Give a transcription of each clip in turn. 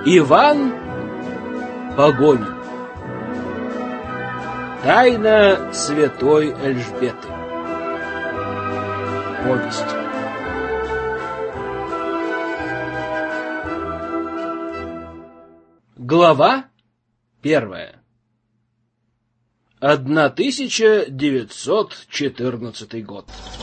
Иван Погонин. Тайна святой Эльжбеты. Повесть. Глава 1. 1914 год.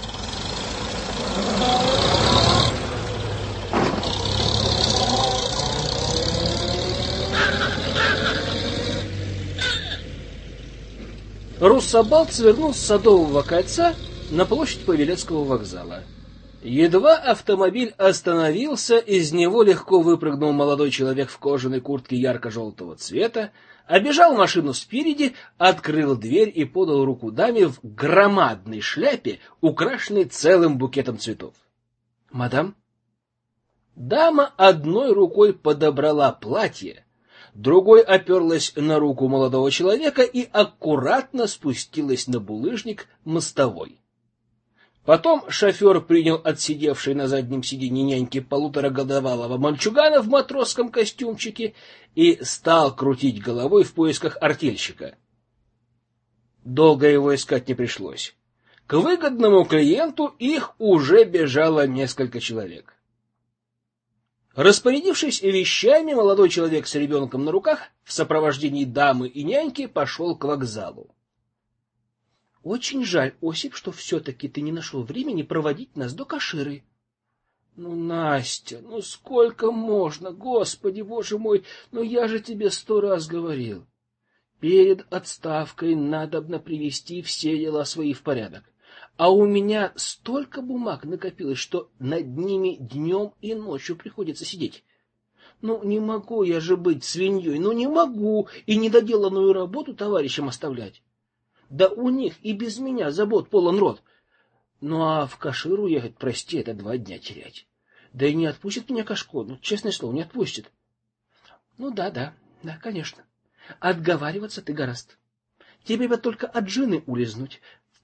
Руссобалт свернул с Садового кольца на площадь Павелецкого вокзала. Едва автомобиль остановился, из него легко выпрыгнул молодой человек в кожаной куртке ярко-желтого цвета, обежал машину спереди, открыл дверь и подал руку даме в громадной шляпе, украшенной целым букетом цветов. «Мадам?» Дама одной рукой подобрала платье, другой оперлась на руку молодого человека и аккуратно спустилась на булыжник мостовой. Потом шофер принял от сидевшей на заднем сиденье няньки полуторагодовалого мальчугана в матросском костюмчике и стал крутить головой в поисках артельщика. Долго его искать не пришлось. К выгодному клиенту их уже бежало несколько человек. Распорядившись вещами, молодой человек с ребенком на руках в сопровождении дамы и няньки пошел к вокзалу. «Очень жаль, Осип, что все-таки ты не нашел времени проводить нас до Каширы». «Ну, Настя, ну сколько можно, Господи, Боже мой, ну я же тебе 100 раз говорил. Перед отставкой надобно привести все дела свои в порядок. А у меня столько бумаг накопилось, что над ними днем и ночью приходится сидеть. Ну, не могу я же быть свиньей, ну не могу и недоделанную работу товарищам оставлять. Да у них и без меня забот полон рот. Ну, а в Каширу ехать, прости, это 2 дня терять. Да и не отпустит меня Кашко, ну, честное слово, не отпустит. Ну, да, конечно. Отговариваться ты гораст. Тебе бы только от жены улизнуть.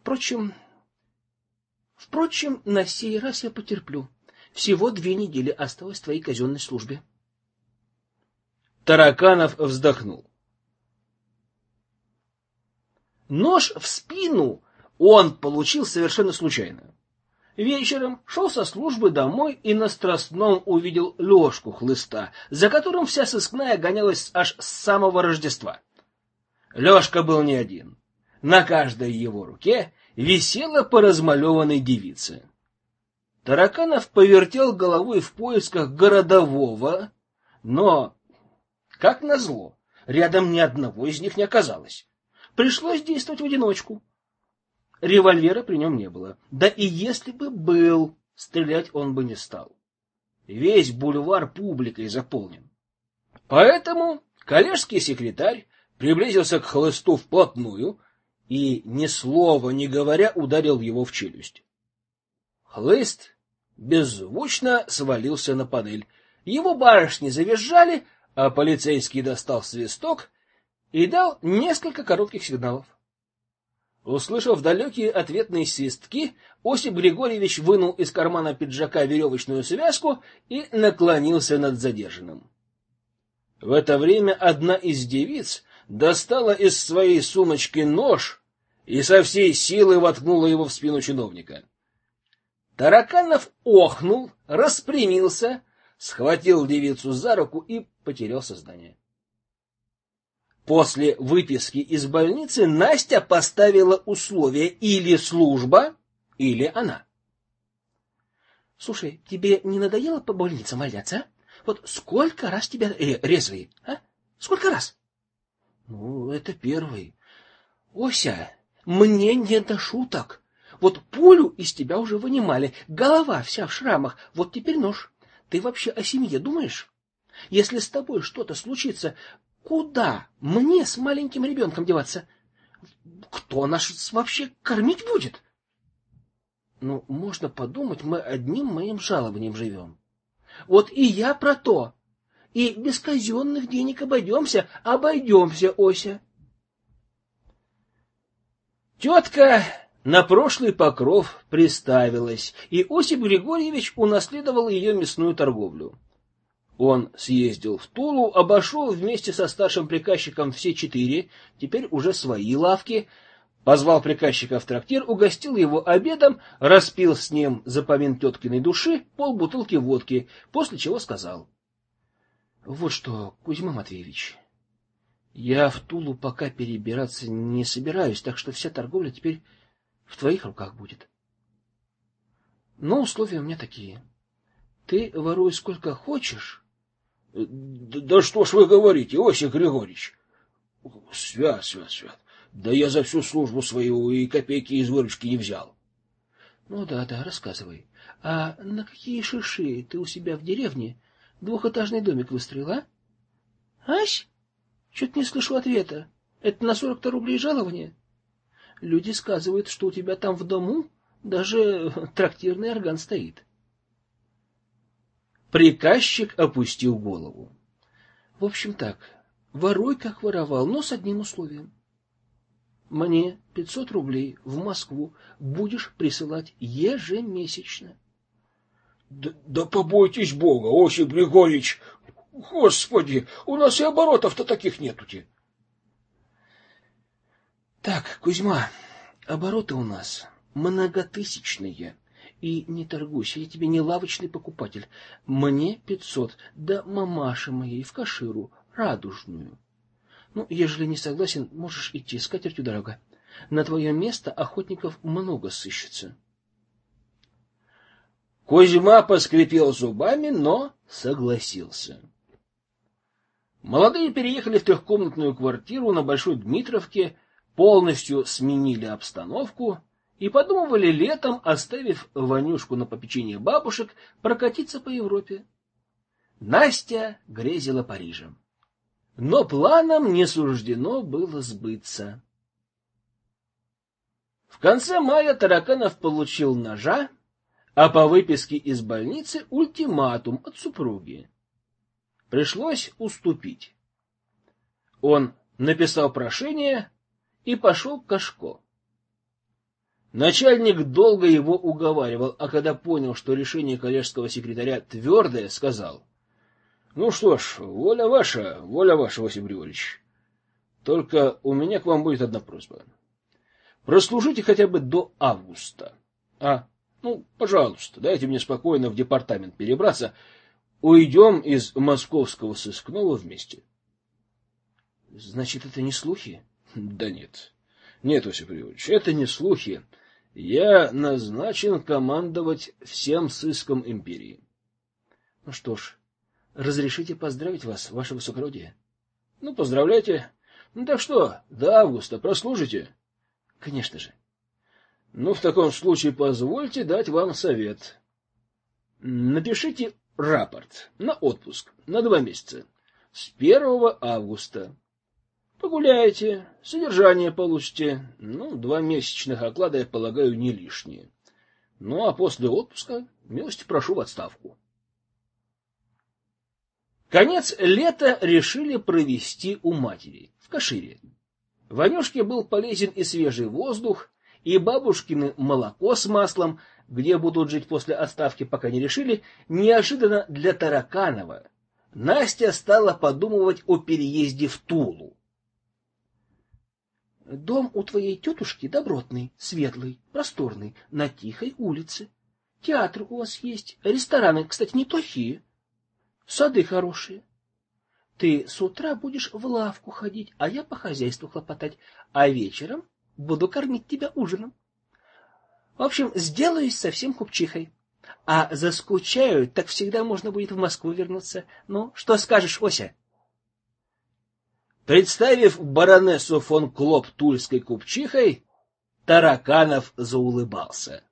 Впрочем, на сей раз я потерплю. Всего 2 недели осталось твоей казенной службе. Тараканов вздохнул. Нож в спину он получил совершенно случайно. Вечером шел со службы домой и на Страстном увидел Лёшку Хлыста, за которым вся сыскная гонялась аж с самого Рождества. Лёшка был не один. На каждой его руке висела по размалеванной девице. Тараканов повертел головой в поисках городового, но, как назло, рядом ни одного из них не оказалось. Пришлось действовать в одиночку. Револьвера при нем не было. Да и если бы был, стрелять он бы не стал. Весь бульвар публикой заполнен. Поэтому коллежский секретарь приблизился к Хлысту вплотную и, ни слова не говоря, ударил его в челюсть. Хлыст беззвучно свалился на панель. Его барышни завизжали, а полицейский достал свисток и дал несколько коротких сигналов. Услышав далекие ответные свистки, Осип Григорьевич вынул из кармана пиджака веревочную связку и наклонился над задержанным. В это время одна из девиц достала из своей сумочки нож и со всей силы воткнула его в спину чиновника. Тараканов охнул, распрямился, схватил девицу за руку и потерял сознание. После выписки из больницы Настя поставила условие: или служба, или она. Слушай, тебе не надоело по больницам валяться, а? Вот сколько раз тебя резали, а? Сколько раз? Ну, это первый. Ося, мне не до шуток. Вот пулю из тебя уже вынимали, голова вся в шрамах, вот теперь нож. Ты вообще о семье думаешь? Если с тобой что-то случится, куда мне с маленьким ребенком деваться? Кто нас вообще кормить будет? Ну, можно подумать, мы одним моим жалованием живем. Вот и я про то. И без казенных денег обойдемся, Ося. Тетка на прошлый покров приставилась, и Осип Григорьевич унаследовал ее мясную торговлю. Он съездил в Тулу, обошел вместе со старшим приказчиком все 4, теперь уже свои лавки, позвал приказчика в трактир, угостил его обедом, распил с ним за помин теткиной души полбутылки водки, после чего сказал: — Вот что, Кузьма Матвеевич, я в Тулу пока перебираться не собираюсь, так что вся торговля теперь в твоих руках будет. Но условия у меня такие. Ты воруй сколько хочешь. — Да что ж вы говорите, Иосиф Григорьевич? Свят. Да я за всю службу свою и копейки из выручки не взял. — Ну да, рассказывай. А на какие шиши ты у себя в деревне двухэтажный домик выстроил, а? — Ась? Чё-то не слышу ответа. Это на 40 рублей жалования? Люди сказывают, что у тебя там в дому даже трактирный орган стоит. Приказчик опустил голову. В общем так, воруй, как воровал, но с одним условием. Мне 500 рублей в Москву будешь присылать ежемесячно. Да побойтесь Бога, Осип Григорьевич! Господи, у нас и оборотов-то таких нету-те. Так, Кузьма, обороты у нас многотысячные. И не торгуйся, я тебе не лавочный покупатель. Мне 500, да мамаше моей в каширу, радужную. Ну, ежели не согласен, можешь идти, с катертью дорога. На твое место охотников много сыщется. Кузьма поскрипел зубами, но согласился. Молодые переехали в трехкомнатную квартиру на Большой Дмитровке, полностью сменили обстановку и подумывали летом, оставив Ванюшку на попечение бабушек, прокатиться по Европе. Настя грезила Парижем. Но планам не суждено было сбыться. В конце мая Тараканов получил ножа, а по выписке из больницы ультиматум от супруги. Пришлось уступить. Он написал прошение и пошел к Кашко. Начальник долго его уговаривал, а когда понял, что решение коллежского секретаря твердое, сказал: — Ну что ж, воля ваша, Осип Григорьевич. Только у меня к вам будет одна просьба. Прослужите хотя бы до августа. Пожалуйста, дайте мне спокойно в департамент перебраться. Уйдем из московского сыскного вместе. — Значит, это не слухи? — Да нет. Нет, Осип Григорьевич, это не слухи. Я назначен командовать всем сыском империи. — Ну что ж, разрешите поздравить вас, ваше высокородие? — Ну, поздравляйте. Ну так что, до августа прослужите? — Конечно же. — Ну, в таком случае позвольте дать вам совет. Напишите рапорт на отпуск на 2 месяца, с 1 августа. Погуляете, содержание получите. 2 месячных оклада, я полагаю, не лишние. Ну, а после отпуска милости прошу в отставку. Конец лета решили провести у матери, в Кашире. Ванюшке был полезен и свежий воздух, и бабушкины молоко с маслом, где будут жить после отставки, пока не решили. Неожиданно для Тараканова Настя стала подумывать о переезде в Тулу. Дом у твоей тетушки добротный, светлый, просторный, на тихой улице. Театр у вас есть, рестораны, кстати, неплохие, сады хорошие. Ты с утра будешь в лавку ходить, а я по хозяйству хлопотать, а вечером буду кормить тебя ужином. В общем, сделаюсь совсем купчихой. А заскучаю, так всегда можно будет в Москву вернуться. Ну, что скажешь, Ося? Представив баронессу фон Клоп тульской купчихой, Тараканов заулыбался.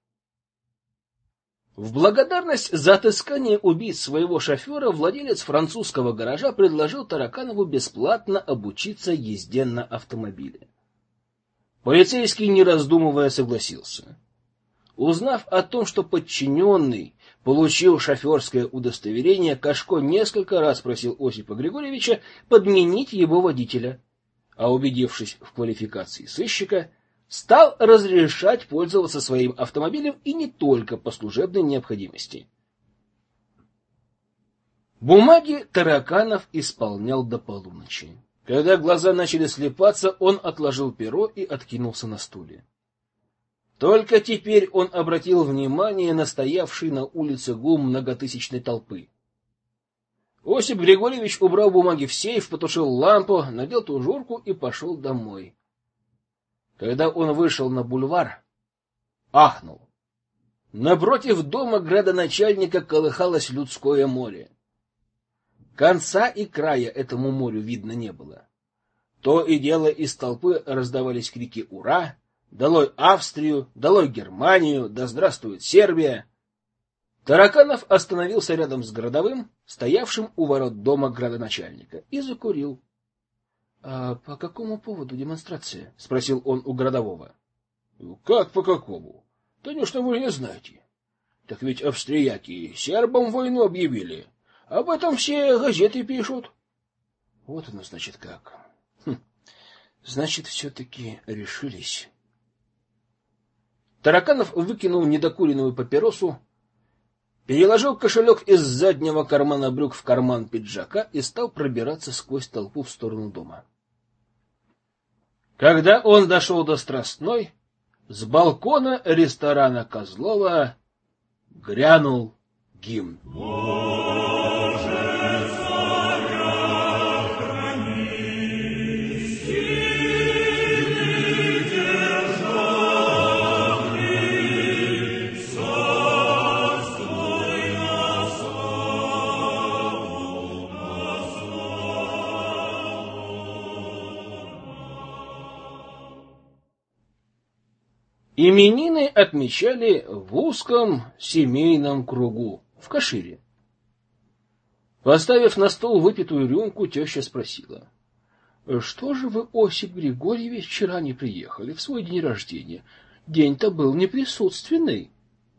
В благодарность за отыскание убийц своего шофера владелец французского гаража предложил Тараканову бесплатно обучиться езде на автомобиле. Полицейский, не раздумывая, согласился. Узнав о том, что подчиненный получил шоферское удостоверение, Кашко несколько раз просил Осипа Григорьевича подменить его водителя, а убедившись в квалификации сыщика, стал разрешать пользоваться своим автомобилем и не только по служебной необходимости. Бумаги Тараканов исполнял до полуночи. Когда глаза начали слепаться, он отложил перо и откинулся на стуле. Только теперь он обратил внимание на стоявший на улице гул многотысячной толпы. Осип Григорьевич убрал бумаги в сейф, потушил лампу, надел тужурку и пошел домой. Когда он вышел на бульвар, ахнул. Напротив дома градоначальника колыхалось людское море. Конца и края этому морю видно не было. То и дело из толпы раздавались крики «Ура!», «Долой Австрию!», «Долой Германию!», «Да здравствует Сербия!». Тараканов остановился рядом с городовым, стоявшим у ворот дома градоначальника, и закурил. — А по какому поводу демонстрация? — спросил он у городового. — Как по какому? Да неужто вы не знаете? Так ведь австрияки сербам войну объявили. Об этом все газеты пишут. — Вот оно, значит, как. Значит, все-таки решились. Тараканов выкинул недокуренную папиросу, переложил кошелек из заднего кармана брюк в карман пиджака и стал пробираться сквозь толпу в сторону дома. Когда он дошел до Страстной, с балкона ресторана Козлова грянул гимн. Именины отмечали в узком семейном кругу, в Кашире. Поставив на стол выпитую рюмку, теща спросила: — Что же вы, Осип Григорьевич, вчера не приехали в свой день рождения? День-то был неприсутственный.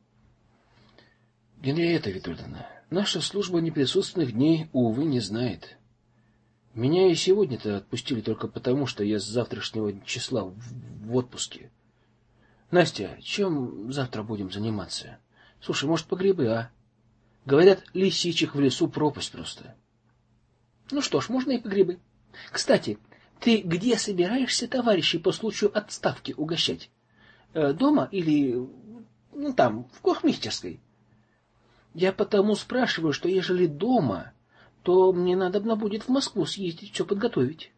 — Генриетта Витольдовна, наша служба неприсутственных дней, увы, не знает. Меня и сегодня-то отпустили только потому, что я с завтрашнего числа в отпуске. Настя, чем завтра будем заниматься? Слушай, может, по грибы, а? Говорят, лисичек в лесу пропасть просто. Ну что ж, можно и по грибы. Кстати, ты где собираешься товарищей по случаю отставки угощать? Дома или там, в кухмистерской? Я потому спрашиваю, что ежели дома, то мне надобно будет в Москву съездить, все подготовить.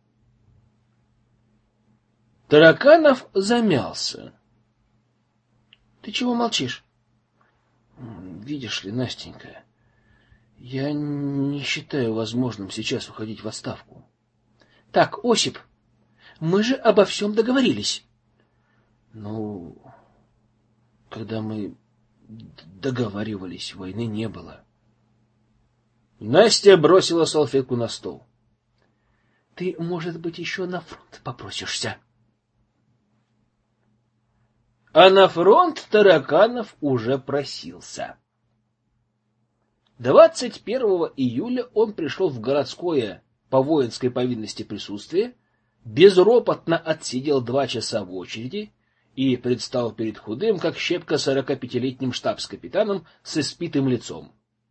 Тараканов замялся. Ты чего молчишь? Видишь ли, Настенька, я не считаю возможным сейчас уходить в отставку. Так, Осип, мы же обо всем договорились. Ну, когда мы договаривались, войны не было. Настя бросила салфетку на стол. Ты, может быть, еще на фронт попросишься? А на фронт Тараканов уже просился. 21 июля он пришел в городское по воинской повинности присутствие, безропотно отсидел 2 часа в очереди и предстал перед худым, как щепка, 45-летним штабс-капитаном с испитым лицом.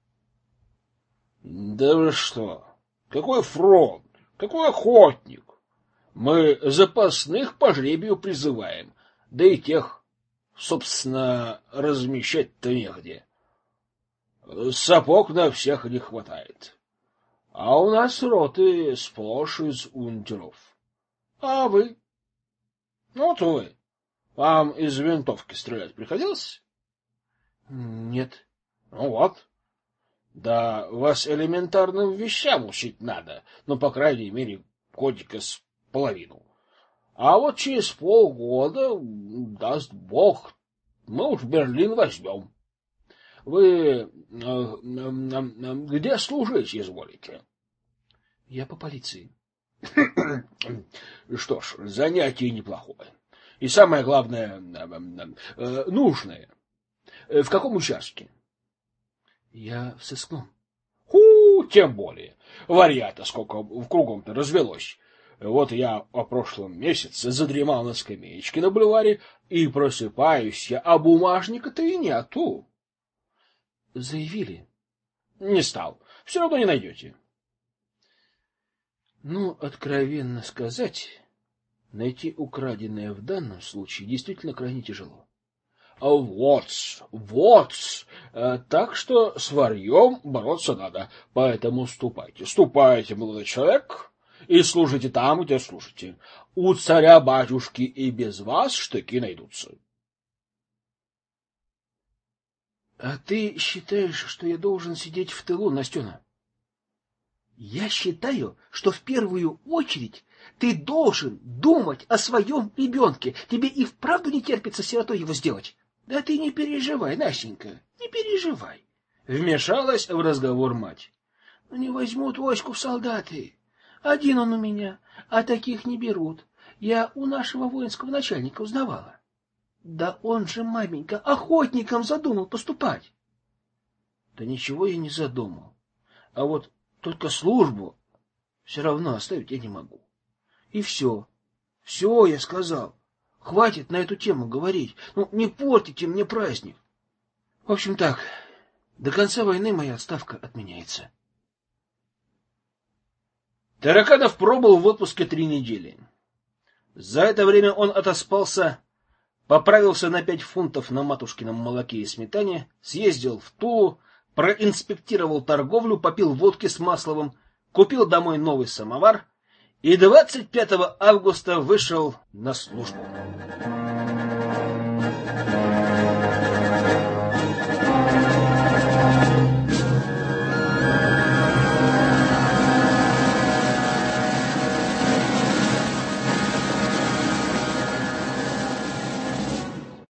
— Да вы что? Какой фронт? Какой охотник? Мы запасных по жребию призываем, да и тех, собственно, размещать-то негде. Сапог на всех не хватает. А у нас роты сплошь из унтеров. А вы? Вот вы. Вам из винтовки стрелять приходилось? Нет. Ну вот. Да вас элементарным вещам учить надо, ну, по крайней мере, годика с половину. А вот через полгода, даст Бог, мы уж Берлин возьмем. Вы где служить изволите? Я по полиции. Что ж, занятие неплохое. И самое главное, нужное. В каком участке? Я в сыскном. Тем более. Варья-то сколько в кругом-то развелось. Вот я о прошлом месяце задремал на скамеечке на бульваре, и просыпаюсь я, а бумажника-то и нету. Заявили? Не стал. все равно не найдете. Ну, откровенно сказать, найти украденное в данном случае действительно крайне тяжело. Вот, так что с варьем бороться надо, поэтому ступайте, молодой человек, и служите там, где служите. У царя-батюшки и без вас штыки найдутся. А ты считаешь, что я должен сидеть в тылу, Настена? Я считаю, что в первую очередь ты должен думать о своем ребенке. Тебе и вправду не терпится сиротой его сделать. Да ты не переживай, Настенька, не переживай. Вмешалась в разговор мать. Не возьмут войску в солдаты. Один он у меня, а таких не берут. Я у нашего воинского начальника узнавала. Да он же, маменька, охотником задумал поступать. Да ничего я не задумал. А вот только службу все равно оставить я не могу. И все. Все, я сказал. Хватит на эту тему говорить. Ну, не портите мне праздник. В общем так, до конца войны моя отставка отменяется. Тараканов пробыл в отпуске 3 недели. За это время он отоспался, поправился на 5 фунтов на матушкином молоке и сметане, съездил в Тулу, проинспектировал торговлю, попил водки с Масловым, купил домой новый самовар и 25 августа вышел на службу.